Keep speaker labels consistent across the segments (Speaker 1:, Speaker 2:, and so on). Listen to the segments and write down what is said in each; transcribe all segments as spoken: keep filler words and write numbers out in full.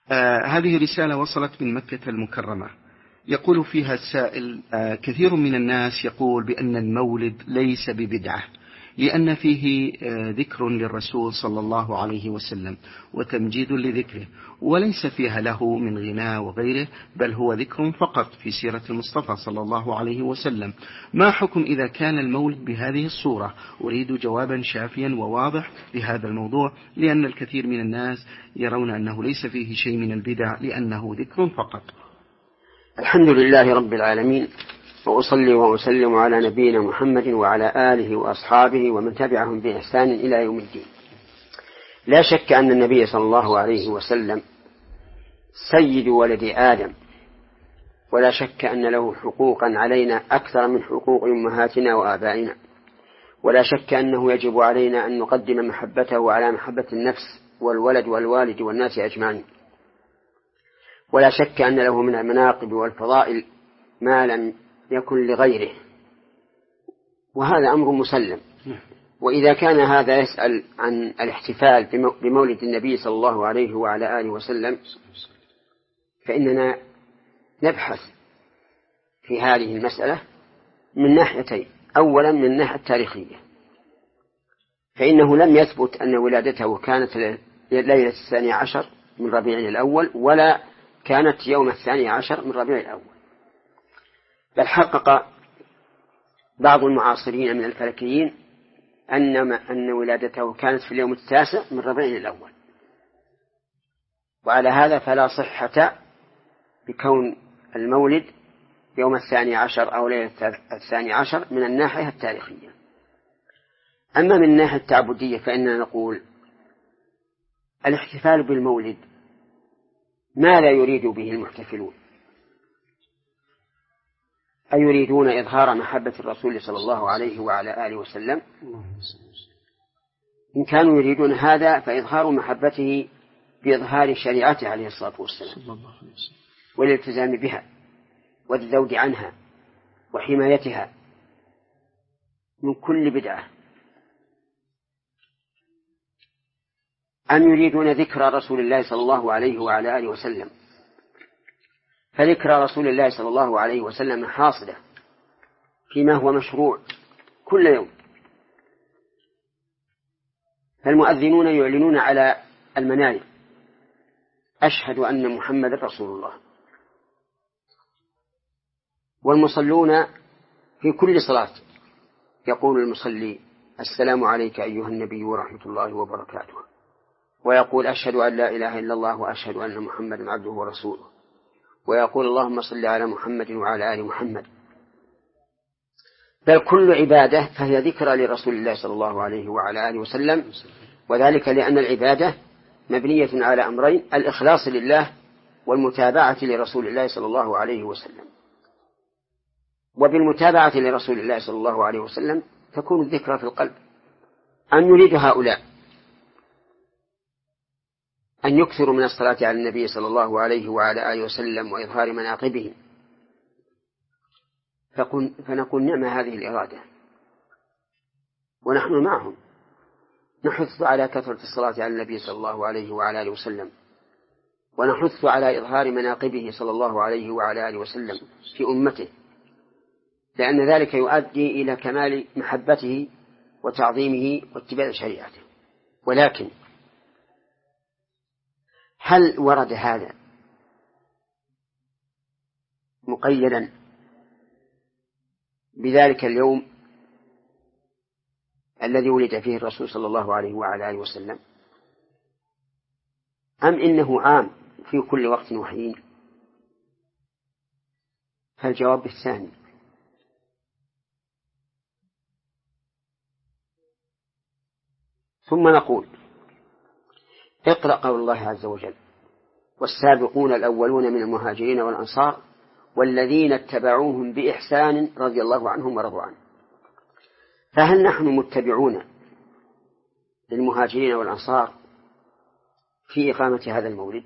Speaker 1: آه هذه رسالة وصلت من مكة المكرمة، يقول فيها السائل: آه كثير من الناس يقول بأن المولد ليس ببدعة، لأن فيه آه ذكر للرسول صلى الله عليه وسلم وتمجيد لذكره، وليس فيها له من غناء وغيره، بل هو ذكر فقط في سيرة المصطفى صلى الله عليه وسلم. ما حكم إذا كان المولد بهذه الصورة؟ أريد جوابا شافيا وواضح لهذا الموضوع، لأن الكثير من الناس يرون أنه ليس فيه شيء من البدع لأنه ذكر فقط.
Speaker 2: الحمد لله رب العالمين، وأصلي وأسلم على نبينا محمد وعلى آله وأصحابه ومن تبعهم بإحسان إلى يوم الدين. لا شك أن النبي صلى الله عليه وسلم سيد ولد آدم، ولا شك أن له حقوقا علينا أكثر من حقوق أمهاتنا وآبائنا، ولا شك أنه يجب علينا أن نقدم محبته على محبة النفس والولد والوالد والناس أجمعين، ولا شك أن له من المناقب والفضائل ما لم يكن لغيره، وهذا أمر مسلم. وإذا كان هذا يسأل عن الاحتفال بمولد النبي صلى الله عليه وعلى آله وسلم، فإننا نبحث في هذه المسألة من ناحيتين. أولا من الناحية التاريخية، فإنه لم يثبت أن ولادته كانت ليلة الثاني عشر من ربيع الأول، ولا كانت يوم الثاني عشر من ربيع الأول، بل حقق بعض المعاصرين من الفلكيين أن أن ولادته كانت في اليوم التاسع من ربيع الأول. وعلى هذا فلا صحة بكون المولد يوم الثاني عشر أو ليلة الثاني عشر من الناحية التاريخية. أما من الناحية التعبدية فإننا نقول الاحتفال بالمولد ما لا يريد به المحتفلون؟ أيريدون إظهار محبة الرسول صلى الله عليه وعلى آله وسلم؟ إن كانوا يريدون هذا فإظهار محبته بإظهار شريعته عليه الصلاة والسلام والالتزام بها والذود عنها وحمايتها من كل بدعة. أم يريدون ذكر رسول الله صلى الله عليه وعلى آله وسلم؟ فذكر رسول الله صلى الله عليه وسلم حاصلة فيما هو مشروع كل يوم. فالمؤذنون يعلنون على المنابر: أشهد أن محمد رسول الله. والمصلون في كل صلاة يقول المصلي: السلام عليك أيها النبي ورحمة الله وبركاته، ويقول: أشهد أن لا إله إلا الله وأشهد أن محمدا عبده ورسوله، ويقول: اللهم صل على محمد وعلى آل محمد. بل كل عبادة فهي ذكرى لرسول الله صلى الله عليه وعلى آله وسلم، وذلك لأن العبادة مبنية على أمرين: الإخلاص لله والمتابعة لرسول الله صلى الله عليه وسلم. وبالمتابعة لرسول الله صلى الله عليه وسلم تكون الذكرى في القلب. أن يريد هؤلاء أن يكثروا من الصلاة على النبي صلى الله عليه وعلى آله وسلم وإظهار مناقبه، فنقول: نعم هذه الإرادة، ونحن معهم نحث على كثرة الصلاة على النبي صلى الله عليه وعلى آله وسلم، ونحث على إظهار مناقبه صلى الله عليه وعلى آله وسلم في أمته، لأن ذلك يؤدي إلى كمال محبته وتعظيمه واتباع شريعته. ولكن هل ورد هذا مقيدا بذلك اليوم الذي ولد فيه الرسول صلى الله عليه وعلى آله وسلم، أم إنه عام في كل وقت وحين؟ فالجواب الثاني. ثم نقول: اقرأ قول الله عز وجل: والسابقون الأولون من المهاجرين والأنصار والذين اتبعوهم بإحسان رضي الله عنهم ورضوا عنه. فهل نحن متبعون للمهاجرين والأنصار في إقامة هذا المولد،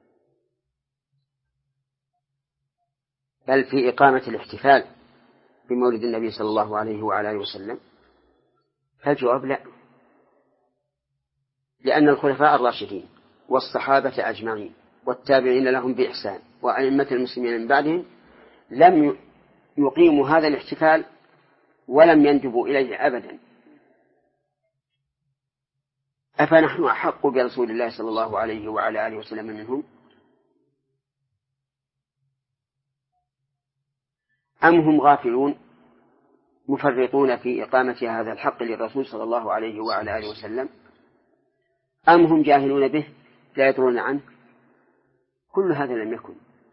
Speaker 2: بل في إقامة الاحتفال بمولد النبي صلى الله عليه وعلى آله وسلم؟ فالجواب لا، لأن الخلفاء الراشدين والصحابة أجمعين والتابعين لهم بإحسان وأئمة المسلمين من بعدهم لم يقيموا هذا الاحتفال ولم يندبوا إليه أبدا. أفنحن أحق برسول الله صلى الله عليه وعلى آله وسلم منهم؟ أم هم غافلون مفرطون في إقامة هذا الحق للرسول صلى الله عليه وعلى آله وسلم؟ أم هم جاهلون به لا يدرون عنه؟ كل هذا لم يكن،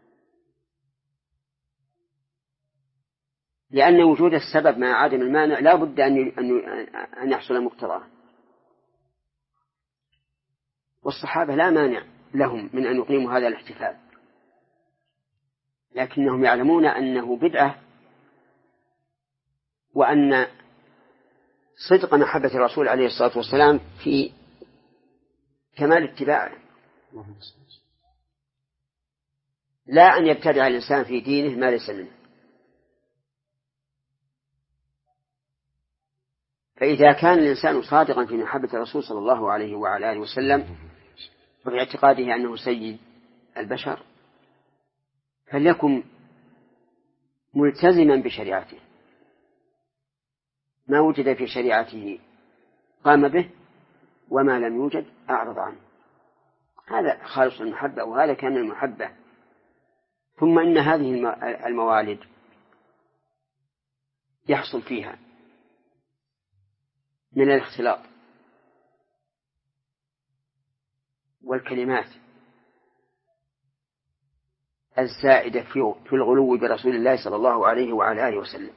Speaker 2: لأن وجود السبب مع عدم المانع لا بد أن يحصل مقتضاه. والصحابة لا مانع لهم من أن يقيموا هذا الاحتفال، لكنهم يعلمون أنه بدعة، وأن صدق محبة الرسول عليه الصلاة والسلام في كمال اتباعه، لا أن يبتدع الإنسان في دينه ما ليس منه. فإذا كان الإنسان صادقا في محبة الرسول صلى الله عليه وعلى آله وسلم وفي اعتقاده أنه سيد البشر، فليكن ملتزما بشريعته، ما وجد في شريعته قام به، وما لم يوجد أعرض عنه. هذا خالص المحبة، وهذا كان المحبة. ثم إن هذه الموالد يحصل فيها من الاختلاط والكلمات الزائدة في الغلو برسول الله صلى الله عليه وعلى آله وسلم،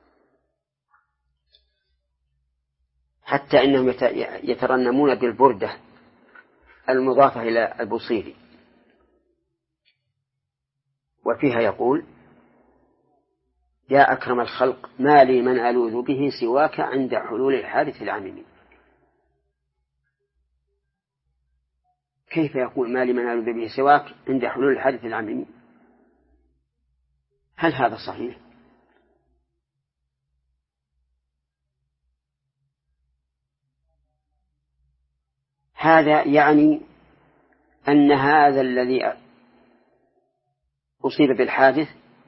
Speaker 2: حتى إنهم يترنمون بالبردة المضافة إلى البوصيري، وفيها يقول: يا أكرم الخلق ما لي من ألوذ به سواك عند حلول الحادث العميم. كيف يقول ما لي من ألوذ به سواك عند حلول الحادث العميم؟ هل هذا صحيح؟ هذا يعني أن هذا الذي أصيب بالحادث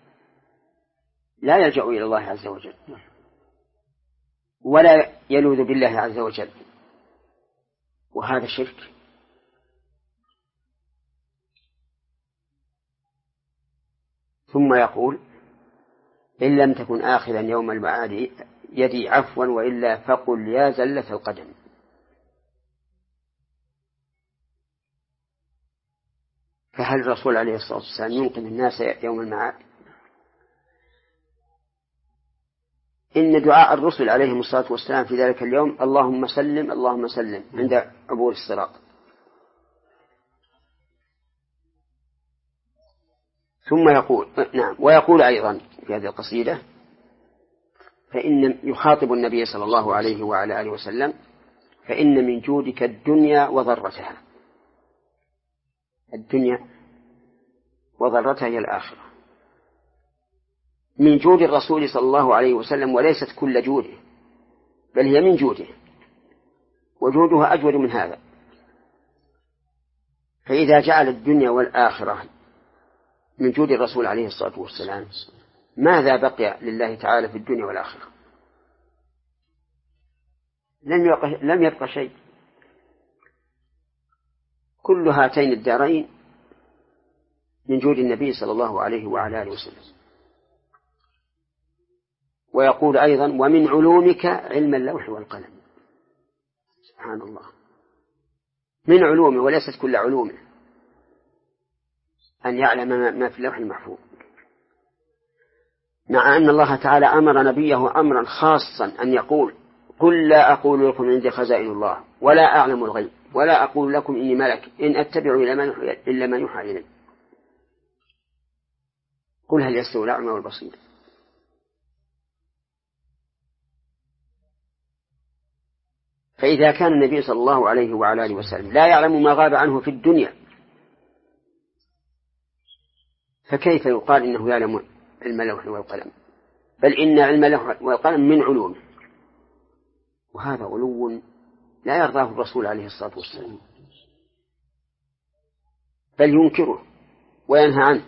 Speaker 2: لا يلجأ إلى الله عز وجل ولا يلوذ بالله عز وجل، وهذا شرك. ثم يقول: إن لم تكن آخذا يوم المعاد يدي عفوا وإلا فقل يا زلة القدم. فهل الرسول عليه الصلاة والسلام ينقذ الناس يوم المعاد؟ إن دعاء الرسل عليهم الصلاة والسلام في ذلك اليوم: اللهم سلم اللهم سلم، عند عبور الصراط. ثم يقول نعم ويقول أيضا في هذه القصيدة: فإن يخاطب النبي صلى الله عليه وعلى آله وسلم: فإن من جودك الدنيا وضرتها. الدنيا وضرتها هي الآخرة. من جود الرسول صلى الله عليه وسلم، وليست كل جوده، بل هي من جوده، وجودها أجود من هذا. فإذا جعل الدنيا والآخرة من جود الرسول عليه الصلاة والسلام، ماذا بقي لله تعالى في الدنيا والآخرة؟ لم يبقى, لم يبقى شيء. كل هاتين الدارين من جود النبي صلى الله عليه وعلى آله وسلم. ويقول أيضا: ومن علومك علم اللوح والقلم. سبحان الله، من علومه وليست كل علومه أن يعلم ما في اللوح المحفوظ، مع أن الله تعالى أمر نبيه أمرا خاصا أن يقول: قل لا أقول لكم عندي خزائن الله ولا أعلم الغيب ولا أقول لكم إني ملك إن أتبع إلا ما يوحى إلي. قل هل يستوي الأعمى والبصير؟ فإذا كان النبي صلى الله عليه وعلى آله وسلم لا يعلم ما غاب عنه في الدنيا، فكيف يقال إنه يعلم علم اللوح والقلم؟ بل إن علم اللوح والقلم من علومه، وهذا علو لا يرضاه الرسول عليه الصلاة والسلام. بل ينكره وينهى عنه.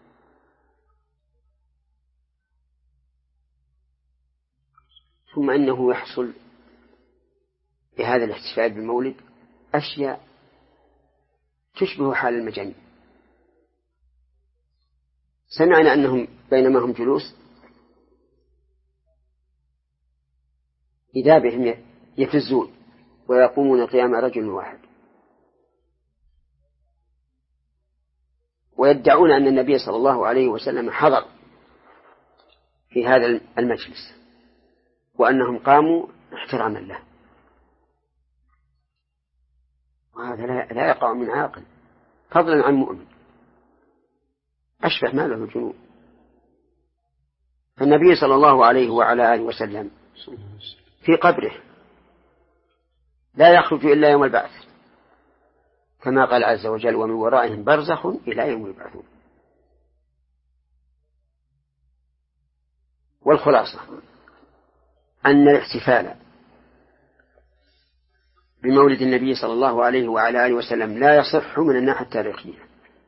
Speaker 2: ثم إنه يحصل بهذا الاحتفال بالمولد أشياء تشبه حال المجانين. سمعنا أنهم بينما هم جلوس إذا بهم يفزون ويقومون قيام رجل واحد، ويدعون أن النبي صلى الله عليه وسلم حضر في هذا المجلس وأنهم قاموا احتراما له. وهذا لا يقع من عاقل فضلا عن مؤمن، أشبه ما له الجنون. فالنبي صلى الله عليه وعلى آله وسلم في قبره لا يخرج إلا يوم البعث، كما قال عز وجل: ومن ورائهم برزخ إلى يوم يبعثون. والخلاصة أن الاحتفال بمولد النبي صلى الله عليه وعلى آله وسلم لا يصح من الناحية التاريخية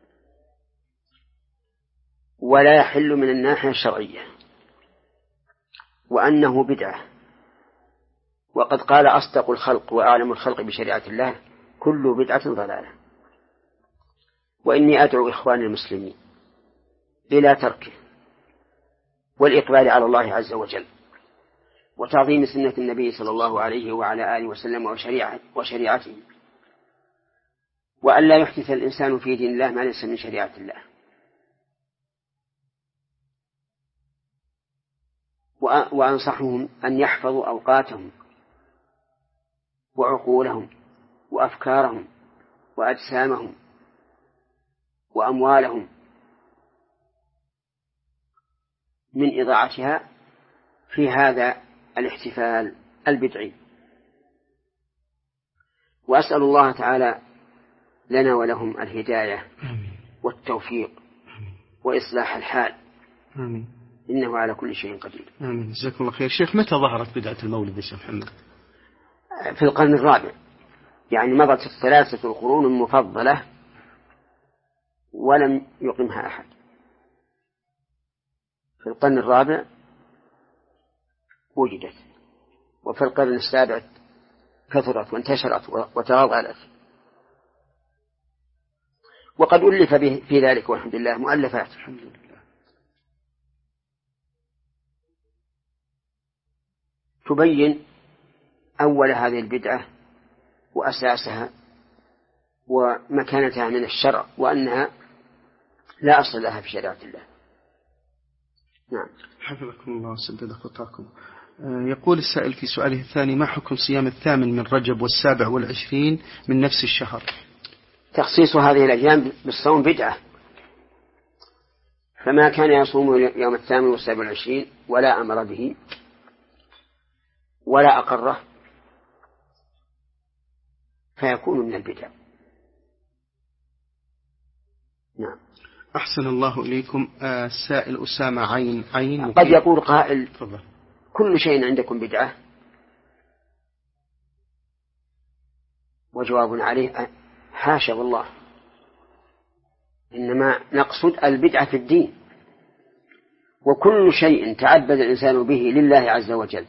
Speaker 2: ولا يحل من الناحية الشرعية، وأنه بدعة. وقد قال أصدق الخلق وأعلم الخلق بشريعة الله: كل بدعة ضلالة. وإني أدعو إخواني المسلمين إلى تركه والإقبال على الله عز وجل وتعظيم سنة النبي صلى الله عليه وعلى آله وسلم وشريعة وشريعته، وأن لا يحدث الإنسان في دين الله ما ليس من شريعة الله. وأنصحهم أن يحفظوا أوقاتهم وعقولهم وأفكارهم وأجسامهم وأموالهم من إضاعتها في هذا الاحتفال البدعي. وأسأل الله تعالى لنا ولهم الهداية والتوفيق وإصلاح الحال،
Speaker 1: آمين.
Speaker 2: إنه على كل شيء قدير.
Speaker 1: آمين. جزاكم الله خير. شيخ، متى ظهرت بدعة المولد يا شيخ محمد؟
Speaker 2: في القرن الرابع، يعني مضت الثلاثة القرون المفضلة ولم يقمها أحد. في القرن الرابع وجدت، وفي القرن السابع كثرت وانتشرت وتواضعت. وقد ألف في ذلك والحمد لله مؤلفات الحمد لله تبين أول هذه البدعة وأساسها ومكانتها من الشرع، وأنها لا أصل لها في شريعة الله. نعم.
Speaker 1: حفظكم الله وسدد خطاكم. يقول السائل في سؤاله الثاني: ما حكم صيام الثامن من رجب والسابع والعشرين من نفس الشهر؟
Speaker 2: تخصيص هذه الأيام بالصوم بدعة، فما كان يصوم يوم الثامن والسابع والعشرين ولا أمر به ولا أقره فيكون من البدع. نعم.
Speaker 1: أحسن الله إليكم. السائل أسامة عين عين
Speaker 2: قد يقول قائل:
Speaker 1: فضل.
Speaker 2: كل شيء عندكم بدعة؟ وجواب عليه: حاشا والله، إنما نقصد البدعة في الدين، وكل شيء تعبد الإنسان به لله عز وجل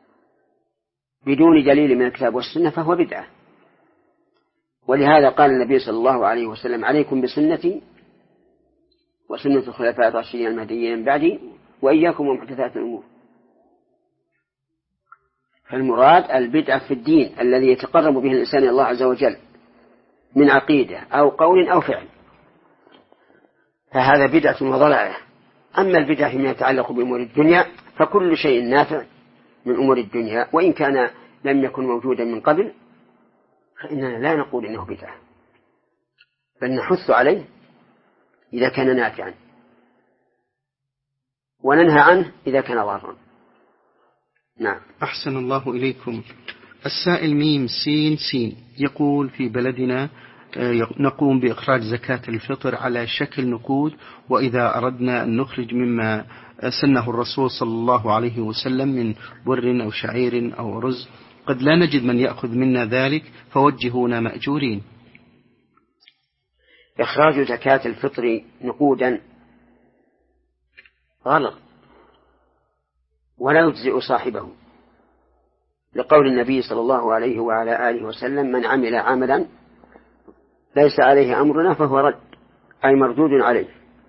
Speaker 2: بدون دليل من الكتاب والسنة فهو بدعة. ولهذا قال النبي صلى الله عليه وسلم: عليكم بسنتي وسنة الخلفاء الراشدين المهديين من بعدي وإياكم ومحدثات الأمور. فالمراد البدعة في الدين الذي يتقرب به الإنسان إلى الله عز وجل من عقيدة أو قول أو فعل، فهذا بدعة وضلالة. أما البدعة فيما يتعلق بأمور الدنيا فكل شيء نافع من أمور الدنيا وإن كان لم يكن موجودا من قبل فإننا لا نقول إنه بدعة، بل نحث عليه إذا كان نافعا وننهى عنه إذا كان ضارا. نعم.
Speaker 1: أحسن الله إليكم. السائل ميم سين سين يقول: في بلدنا نقوم بإخراج زكاة الفطر على شكل نقود، وإذا أردنا أن نخرج مما سنه الرسول صلى الله عليه وسلم من بر أو شعير أو رز قد لا نجد من يأخذ منا ذلك فوجهونا مأجورين.
Speaker 2: إخراج زكاة الفطر نقودا غلط ولا يجزئ صاحبه، لقول النبي صلى الله عليه وعلى آله وسلم: من عمل عملا ليس عليه أمرنا فهو رد، أي مردود عليه.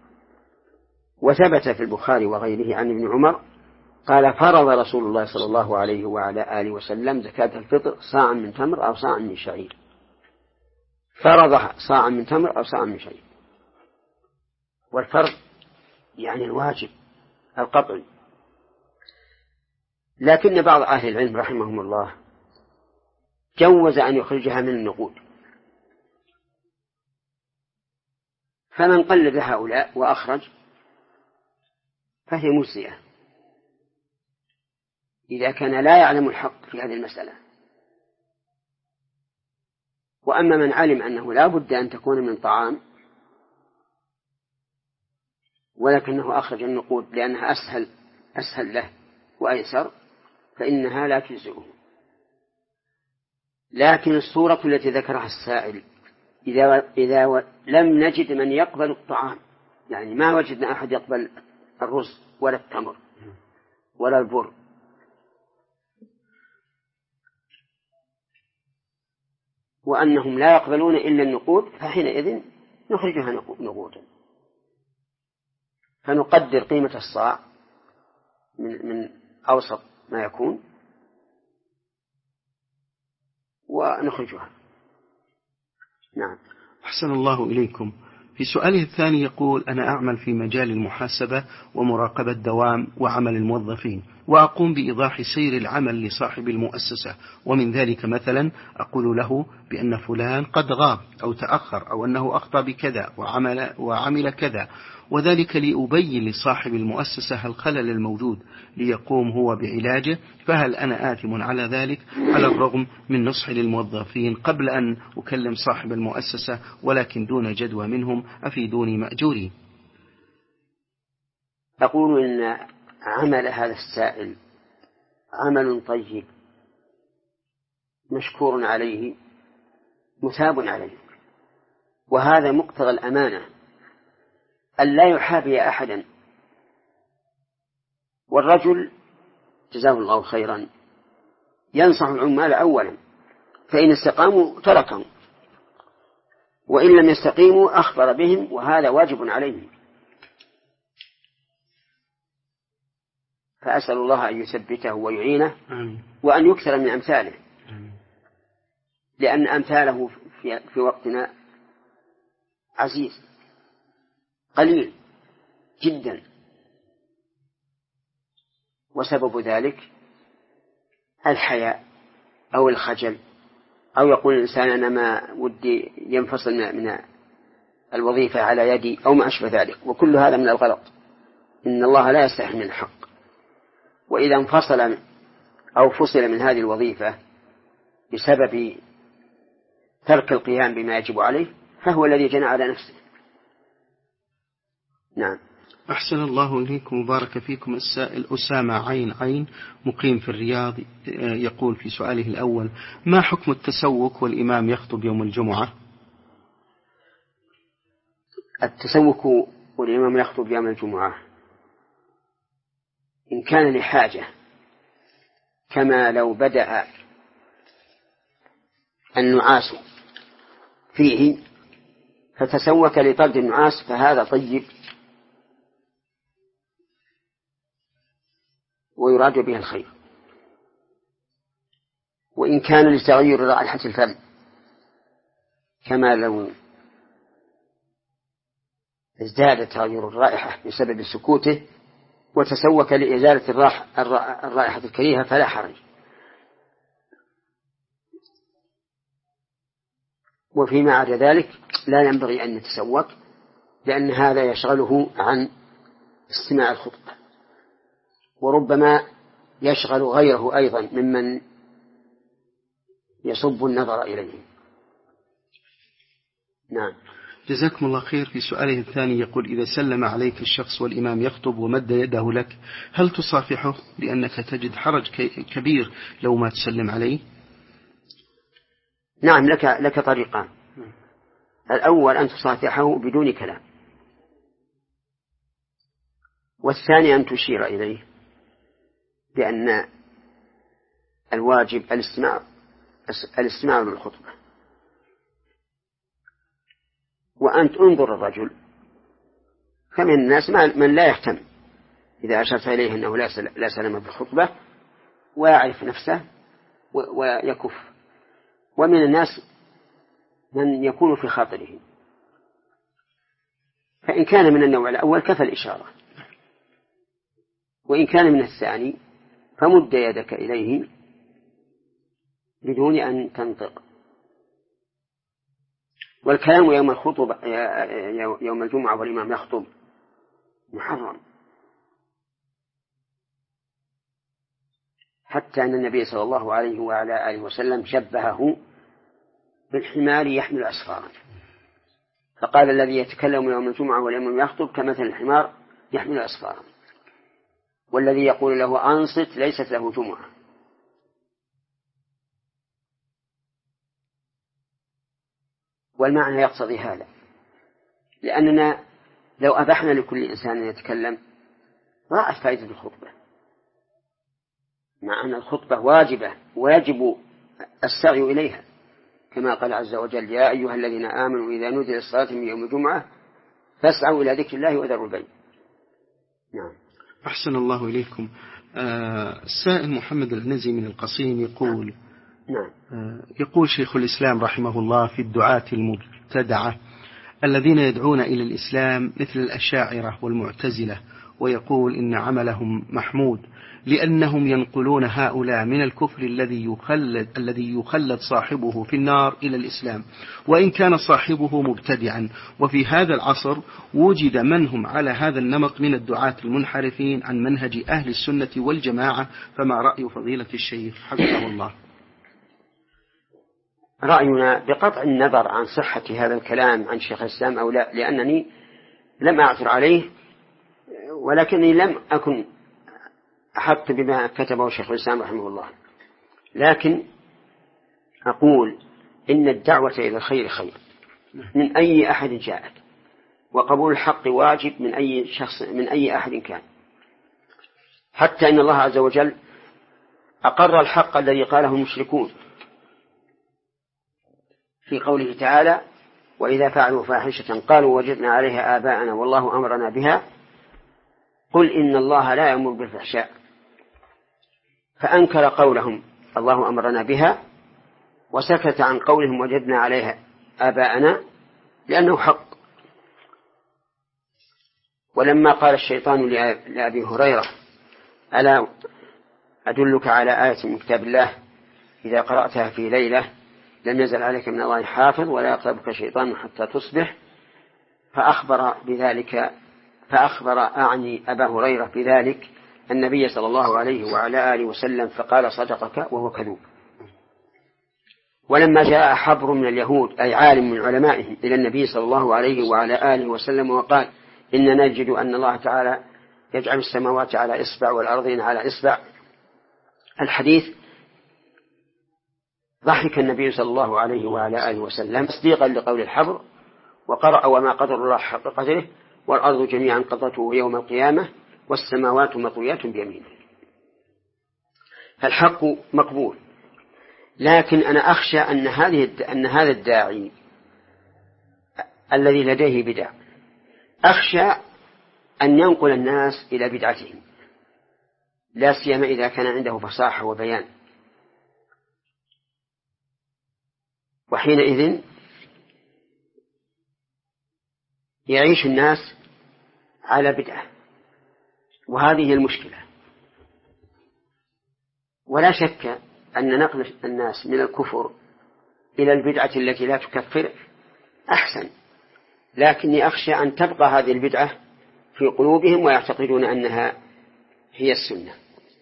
Speaker 2: وثبت في البخاري وغيره عن ابن عمر قال: فرض رسول الله صلى الله عليه وعلى آله وسلم زكاة الفطر صاعا من تمر أو صاعا من شعير. فرض صاعا من تمر أو صاعا من شعير، والفرض يعني الواجب القطعي. لكن بعض أهل العلم رحمهم الله جوز أن يخرجها من النقود، فمن قلد هؤلاء وأخرج فهي مجزئة إذا كان لا يعلم الحق في هذه المسألة. وأما من علم أنه لا بد أن تكون من طعام ولكنه أخرج النقود لأنها أسهل أسهل له وأيسر فإنها لا تجزئه. لكن الصورة التي ذكرها السائل إذا, إذا لم نجد من يقبل الطعام، يعني ما وجدنا أحد يقبل الرز ولا التمر ولا البر، وأنهم لا يقبلون إلا النقود، فحينئذ نخرجها نقودا، فنقدر قيمة الصاع من, من أوسط ما يكون ونخرجها. نعم.
Speaker 1: أحسن الله إليكم. في سؤاله الثاني يقول: أنا أعمل في مجال المحاسبة ومراقبة دوام وعمل الموظفين، وأقوم بإيضاح سير العمل لصاحب المؤسسة، ومن ذلك مثلا أقول له بأن فلان قد غاب أو تأخر أو أنه أخطأ بكذا وعمل, وعمل كذا، وذلك لأبين لصاحب المؤسسة الخلل الموجود ليقوم هو بعلاجه، فهل أنا آثم على ذلك على الرغم من نصحي للموظفين قبل أن أكلم صاحب المؤسسة ولكن دون جدوى منهم؟ أفيدوني مأجوري.
Speaker 2: أقول إن عمل هذا السائل عمل طيب مشكور عليه مثاب عليه، وهذا مقتضى الأمانة أن لا يحابي أحدا. والرجل جزاه الله خيرا ينصح العمال أولا، فإن استقاموا تركهم، وإن لم يستقيموا أخبر بهم، وهذا واجب عليهم. فأسأل الله أن يثبته ويعينه وأن يكثر من أمثاله، لأن أمثاله في, في وقتنا عزيز قليل جدا، وسبب ذلك الحياء أو الخجل، أو يقول الإنسان أنا ما ودي ينفصل من الوظيفة على يدي أو ما أشبه ذلك، وكل هذا من الغلط. إن الله لا يستحي من الحق، وإذا انفصل أو فصل من هذه الوظيفة بسبب ترك القيام بما يجب عليه فهو الذي جنى على نفسه. نعم.
Speaker 1: أحسن الله إليكم وبارك فيكم. السائل أسامة عين عين مقيم في الرياض يقول في سؤاله الأول: ما حكم التسوق والإمام يخطب يوم الجمعة؟
Speaker 2: التسوق والإمام يخطب يوم الجمعة إن كان لحاجة، كما لو بدأ النعاس فيه فتسوك لطرد النعاس فهذا طيب ويراد به الخير. وإن كان لتغير رائحة الفم، كما لو ازداد تغير الرائحة بسبب سكوته وتسوك لإزالة الرائحة الكريهة فلا حرج. وفيما عدا ذلك لا ينبغي أن يتسوق، لأن هذا يشغله عن استماع الخطبة، وربما يشغل غيره أيضا ممن يصب النظر إليه. نعم.
Speaker 1: جزاكم الله خير. في سؤاله الثاني يقول: إذا سلم عليك الشخص والإمام يخطب ومد يده لك هل تصافحه لأنك تجد حرج كبير لو ما تسلم عليه؟
Speaker 2: نعم، لك لك طريقان. الأول أن تصافحه بدون كلام، والثاني أن تشير إليه بأن الواجب الاستماع الاستماع للخطبة، وأن تنظر الرجل. فمن الناس من لا يهتم إذا أشرت إليه أنه لا سلام بالخطبة ويعرف نفسه ويكف، ومن الناس من يكون في خاطره، فإن كان من النوع الأول كفى الإشارة، وإن كان من الثاني فمد يدك إليه بدون أن تنطق. والكلام يوم الخطبة يوم الجمعة والإمام يخطب محرم، حتى أن النبي صلى الله عليه وعلى آله وسلم شبهه بالحمار يحمل أسفارا، فقال الذي يتكلم يوم الجمعة والإمام يخطب كمثل الحمار يحمل أسفارا، والذي يقول له أنصت ليست له جمعة. والمعنى يقتضي هذا، لأننا لو أبحنا لكل إنسان أن يتكلم ضاعت فائدة الخطبة، مع أن الخطبة واجبة ويجب السعي إليها، كما قال عز وجل: يا أيها الذين آمنوا إذا نودي للصلاة من يوم الجمعة فاسعوا إلى ذكر الله وذروا البيع. نعم.
Speaker 1: أحسن الله إليكم. آه السائل محمد العنزي من القصيم يقول:
Speaker 2: نعم.
Speaker 1: آه يقول شيخ الإسلام رحمه الله في الدعاة المبتدعة الذين يدعون إلى الإسلام مثل الأشاعرة والمعتزلة، ويقول إن عملهم محمود لأنهم ينقلون هؤلاء من الكفر الذي يخلد الذي يخلد صاحبه في النار إلى الإسلام، وإن كان صاحبه مبتدعا. وفي هذا العصر وجد من هم على هذا النمط من الدعاة المنحرفين عن منهج أهل السنة والجماعة، فما رأي فضيلة الشيخ حفظه الله؟
Speaker 2: رأينا بقطع النظر عن صحة هذا الكلام عن شيخ الإسلام أو لا، لأنني لم أعثر عليه، ولكني لم أكن أحط بما كتبه شيخ الإسلام رحمه الله، لكن أقول إن الدعوة إلى الخير خير من أي أحد جاءت، وقبول الحق واجب من أي شخص من أي أحد كان، حتى إن الله عز وجل أقر الحق الذي قاله المشركون في قوله تعالى: وإذا فعلوا فاحشة قالوا وجدنا عليها آباءنا والله أمرنا بها قل إن الله لا يأمر بالفحشاء، فأنكر قولهم الله أمرنا بها وسكت عن قولهم وجدنا عليها آباءنا لأنه حق. ولما قال الشيطان لأبي هريرة: ألا أدلك على آية من كتاب الله إذا قرأتها في ليلة لم يزل عليك من الله حافظ ولا يقربك شيطان حتى تصبح، فأخبر بذلك فأخبر أعني أبا هريرة بذلك النبي صلى الله عليه وعلى آله وسلم، فقال: صدقك وهو كذوب. ولما جاء حبر من اليهود أي عالم من علمائهم إلى النبي صلى الله عليه وعلى آله وسلم وقال: إننا نجد أن الله تعالى يجعل السماوات على إصبع والأرضين على إصبع الحديث، ضحك النبي صلى الله عليه وعلى آله وسلم تصديقا لقول الحبر، وقرأ: وما قدر الله حق قدره والأرض جميعا قبضته يوم القيامة والسماوات مطويات بيمينه. فالحق مقبول، لكن أنا أخشى أن هذه أن هذا الداعي الذي لديه بدع أخشى أن ينقل الناس إلى بدعتهم، لا سيما إذا كان عنده فصاحة وبيان، وحينئذ يعيش الناس على بدعة، وهذه المشكلة. ولا شك أن نقل الناس من الكفر إلى البدعة التي لا تكفر أحسن، لكني أخشى أن تبقى هذه البدعة في قلوبهم ويعتقدون أنها هي السنة.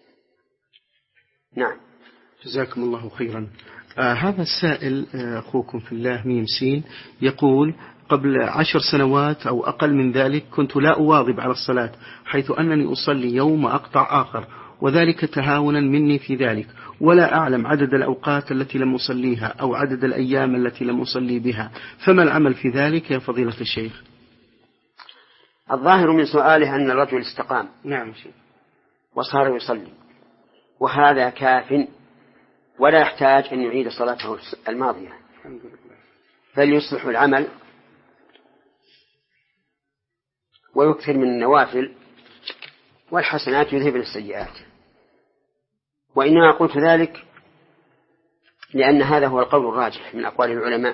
Speaker 2: نعم.
Speaker 1: جزاكم الله خيرا. آه هذا السائل آه أخوكم في الله ميم سين يقول: قبل عشر سنوات أو أقل من ذلك كنت لا أواظب على الصلاة، حيث أنني أصلي يوم أقطع آخر، وذلك تهاونا مني في ذلك، ولا أعلم عدد الأوقات التي لم أصليها أو عدد الأيام التي لم أصلي بها، فما العمل في ذلك يا فضيلة الشيخ؟
Speaker 2: الظاهر من سؤاله أن الرجل استقام
Speaker 1: نعم شيخ
Speaker 2: وصار يصلي، وهذا كاف ولا يحتاج أن يعيد صلاته الماضية، فليصلح العمل ويكثر من النوافل، والحسنات يذهبن السيئات. وإنما قلت ذلك لأن هذا هو القول الراجح من أقوال العلماء.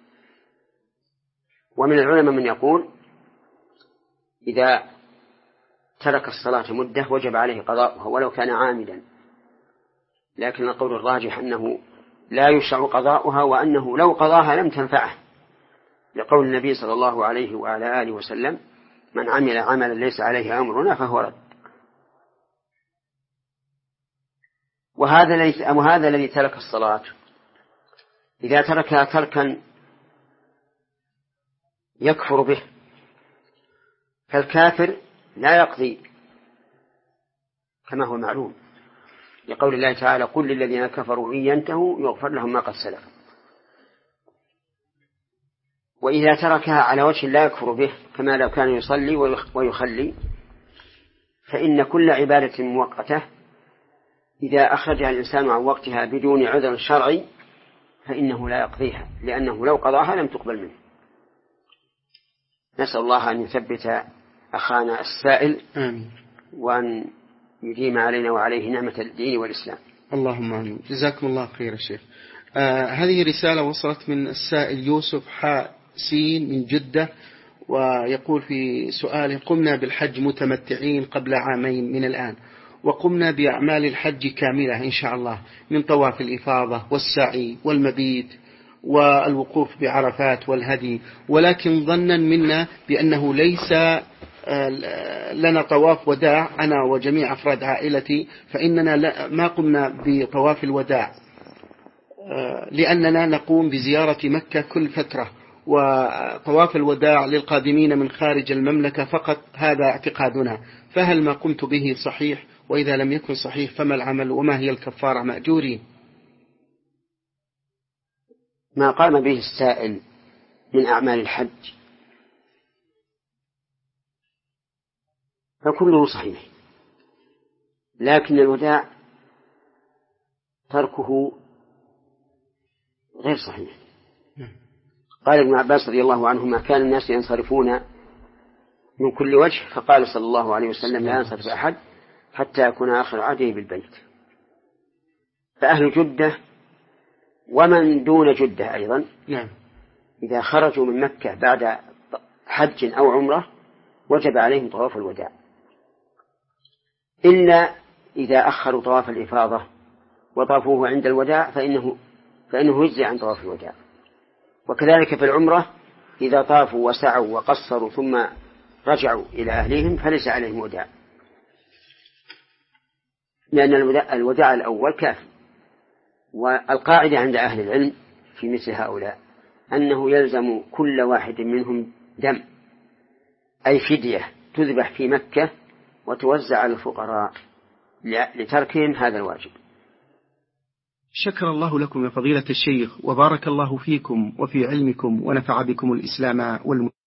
Speaker 2: ومن العلماء من يقول إذا ترك الصلاة مدة وجب عليه قضاؤها ولو كان عامدا، لكن القول الراجح أنه لا يشرع قضاؤها، وأنه لو قضاها لم تنفعه، لقول النبي صلى الله عليه وعلى آله وسلم: من عمل عملا ليس عليه أمرنا فهو رد. وهذا وهذا الذي ترك الصلاة إذا تركها تركا يكفر به، فالكافر لا يقضي كما هو معلوم، لقول الله تعالى: قل للذين كفروا إن ينتهوا يغفر لهم ما قد سلف. وإذا تركها على وجه لا يكفر به كما لو كان يصلي ويخلي، فإن كل عبادة مؤقتة إذا أخرجها الإنسان عن وقتها بدون عذر شرعي فإنه لا يقضيها، لأنه لو قضاها لم تقبل منه. نسأل الله أن يثبت أخانا السائل
Speaker 1: آمين،
Speaker 2: وأن يديم علينا وعليه نعمة الدين والإسلام.
Speaker 1: اللهم آمين. جزاكم الله خير الشيخ. آه هذه رسالة وصلت من السائل يوسف حاسين من جدة، ويقول في سؤاله: قمنا بالحج متمتعين قبل عامين من الآن، وقمنا بأعمال الحج كاملة إن شاء الله، من طواف الإفاضة والسعي والمبيت والوقوف بعرفات والهدي، ولكن ظنا منا بأنه ليس لنا طواف وداع أنا وجميع أفراد عائلتي، فإننا ما قمنا بطواف الوداع لأننا نقوم بزيارة مكة كل فترة، وطواف الوداع للقادمين من خارج المملكة فقط، هذا اعتقادنا. فهل ما قمت به صحيح؟ وإذا لم يكن صحيح فما العمل وما هي الكفارة مأجورين؟
Speaker 2: ما قام به السائل من أعمال الحج فكله صحيح، لكن الوداع تركه غير صحيح. قال ابن عباس رضي الله عنهما: كان الناس ينصرفون من كل وجه، فقال صلى الله عليه وسلم: لا ينصرف أحد حتى يكون آخر عهده بالبيت. فأهل جدة ومن دون جدة أيضا إذا خرجوا من مكة بعد حج أو عمرة وجب عليهم طواف الوداع، إلا إذا أخروا طواف الإفاضة وطافوه عند الوداع فإنه فإنه يجزي عن طواف الوداع. وكذلك في العمرة إذا طافوا وسعوا وقصروا ثم رجعوا إلى أهلهم فليس عليهم وداع، لأن الوداع الأول كافي. والقاعدة عند أهل العلم في مثل هؤلاء أنه يلزم كل واحد منهم دم، أي فدية تذبح في مكة وتوزع على الفقراء لتركهم هذا الواجب.
Speaker 1: شكر الله لكم يا فضيلة الشيخ، وبارك الله فيكم وفي علمكم، ونفع بكم الإسلام والمسلمين.